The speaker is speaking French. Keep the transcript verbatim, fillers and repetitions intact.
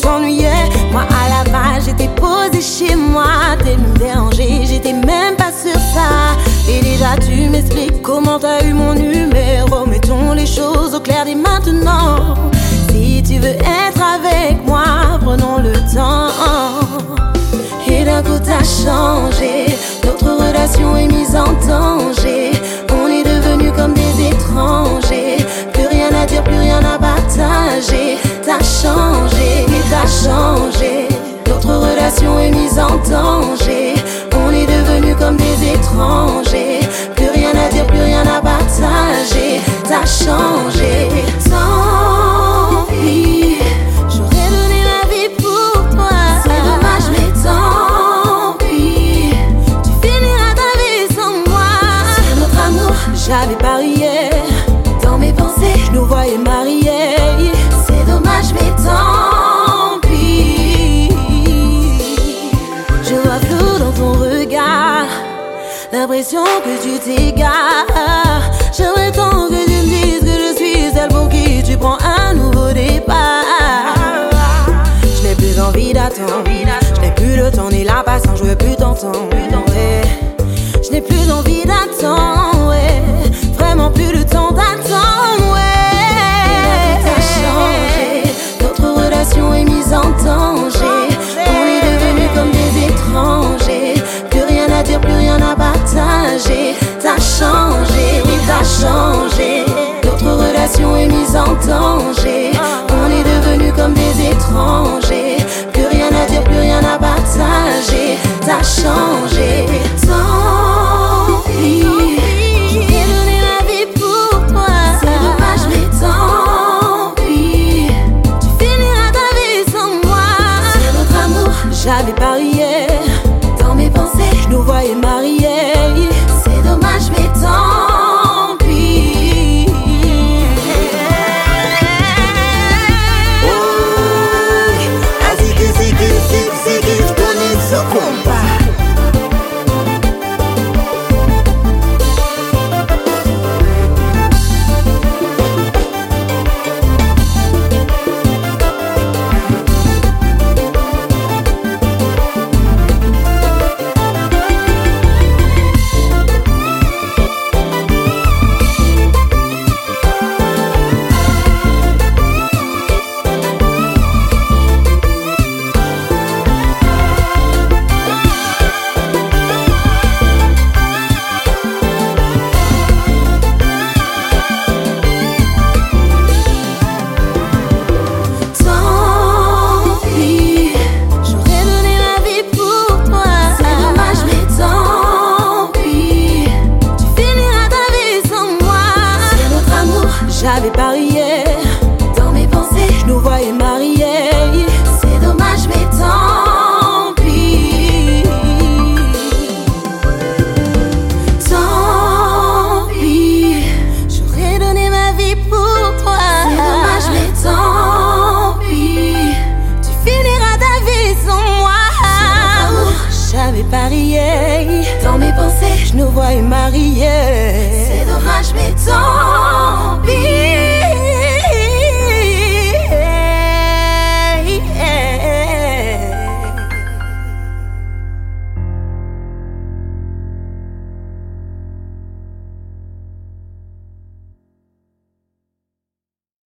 t'ennuyais. Moi à la base j'étais posée chez moi, t'es me déranger, j'étais même pas sur ça. Et déjà tu m'expliques comment t'as eu mon numéro. Mettons les choses au clair dès maintenant. Si tu veux être avec moi, prenons le temps. Et d'un coup t'as changé, notre relation est mise en danger. On est devenus comme des étrangers, plus rien à dire, plus rien à partager. T'as changé, t'as changé, notre relation est mise en danger. On est devenus comme des étrangers, plus rien à dire, plus rien à partager. T'as changé, tant pis, j'aurais donné ma vie pour toi. C'est dommage mais tant pis, tu finiras ta vie sans moi. Sur notre amour, j'avais parié, dans mes pensées, je nous voyais mariés. C'est dommage mais tant pis, je vois flou dans ton regard, l'impression que tu t'égares. J'aimerais tant que tu me dises que je suis celle pour qui tu prends un nouveau départ. Je n'ai plus envie d'attendre, je n'ai plus le temps ni la patience, je veux plus t'entendre, ouais. Je n'ai plus envie d'attendre, ouais. Vraiment plus le temps d'attendre, ouais. T'as changé, notre relation est mise en danger. On est devenus comme des étrangers, plus rien à dire, plus rien à partager. T'as changé, oui t'as changé, notre relation est mise en danger. On est devenus comme des étrangers, plus rien à dire, plus rien à partager. T'as changé, tant pis, j'aurais donné ma vie pour toi. C'est dommage mais tant pis, tu finiras ta vie sans moi. Sur notre amour, j'avais parié, dans mes pensées, je nous voyais mariés. C'est dommage mais tant pis. Oh, así que sí que sí, sí que con eso compa. J'avais parié, dans mes pensées, je nous voyais mariés. C'est dommage mais tant pis, tant pis, j'aurais donné ma vie pour toi. C'est dommage mais tant pis, tu finiras ta vie sans moi. J'avais parié, dans mes pensées, je nous voyais mariés.